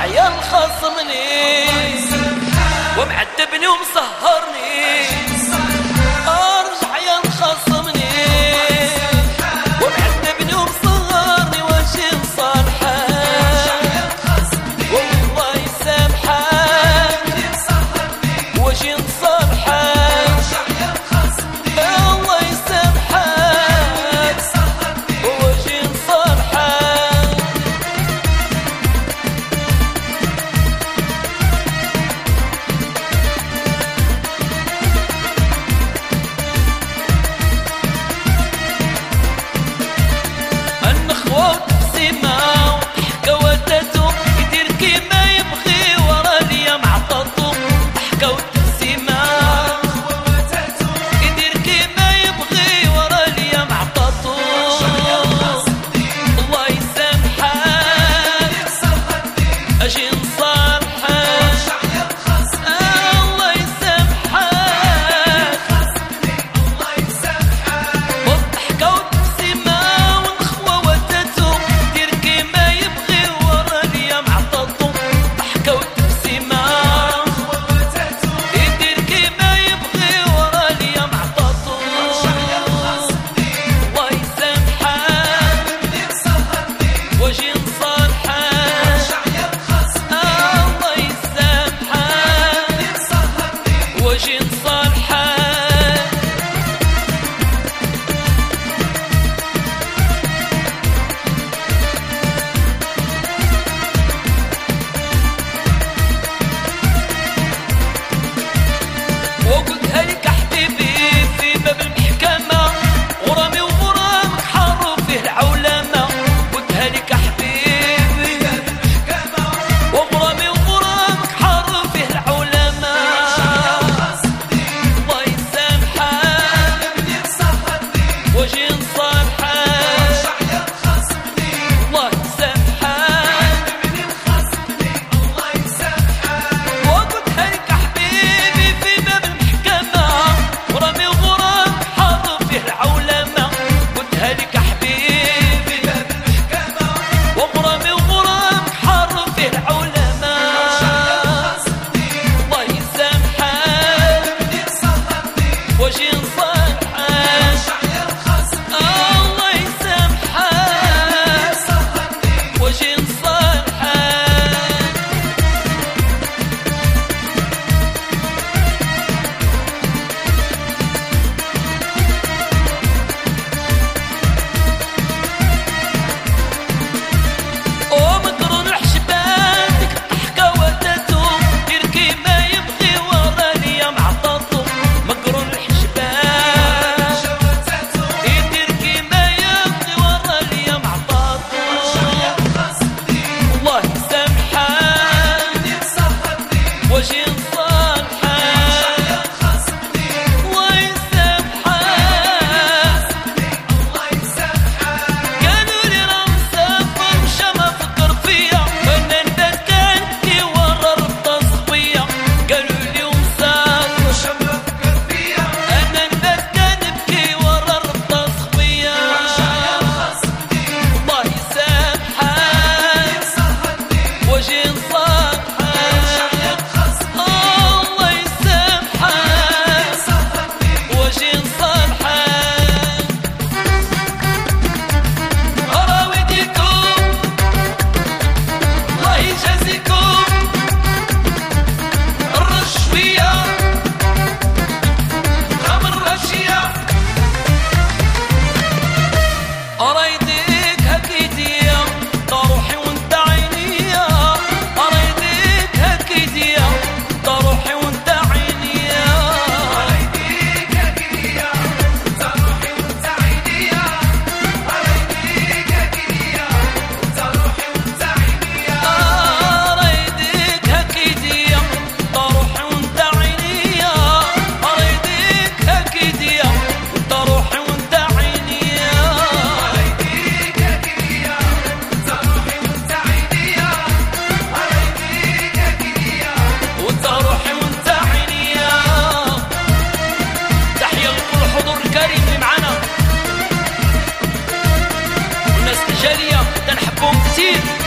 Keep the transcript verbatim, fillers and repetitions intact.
عيال خصمني ومعذبني ومسهرني، ارجع عيال خصمني ومعذبني ومسهرني، واجي نصالحك والله يسامحك، واجي نصالحك الله يسامحك واجي نصالحك. النخوة وتقسيمة وضحكة وداتو، يدير كيما يبغي ورا ليا معطاتو، ضحكة وتقسيمة يدير كيما يبغي ورا ليا معطاتو، الله يسامحك اجي نصالحك الله يسامحك، والضحكة وتقسيمة والنخوة وداتو، يدير كيما يبغي ورا ليا معطاتو، ضحكة وتقسيمة يدير كيما يبغي ورا ليا معطاتو، الله يسامحك واجي نصالحك الله يسامحك واجي نصالحك. وقلتها لك حبيبي في باب المحكمة، غرامي وغرامك حاروا فيه العولمة، قلتها لك حبيبي وغرامي وغرامك حاروا فيه العولمة، الله يسامحك واجي نصالحك الله يسامحك. وقلتها لك حبيبي في باب المحكمة، غرامي وغرامك حاروا فيه العولمة، قلتها لك حبيبي وغرامي وغرامك حاروا فيه العولمة، الله يسامحك واجي نصالحك الله يسامحك واجي نصالحك. ومقرون حشباتك ضحكة وداتو، دير كيما يبغي ورا ليا معطاتو، مقرون الحشبات يدير كيما يبغي ورا ليا معطاتو، الله يسامحك واجي نصالحك الله يسامحك. قالوا لي راه مسافر مشى ما فكر فيا، انا ندات كنبكي ورا ربطة صبية، قالوا لي مسافر انا ندات كنبكي ورا ربطة صبية، الله يسامحك واجي نصالحك الله يسامحك واجي نصالحك. أراوديكم الله يجازيكم الرشوية خمر رشية، أرايديك هكيدية دا روحي وانت عينيا، أرايديك هكيدية دا روحي وانت عينيا، أرايديك هكيدية دا روحي وانت عينيا، أرايديك هكيدية دا روحي وانت عينيا، أرايديك هكيدية دا روحي وانت عينيا، أرايديك هكيدية دا روحي وانت عينيا، أرايديك هكيدية دا روحي وانت عينيا، أرايديك هكيدية وانت روحي وانت عينيا. تحية لكل الحضور الكريم اللي معانا والناس التجارية، تنحبهم كتير.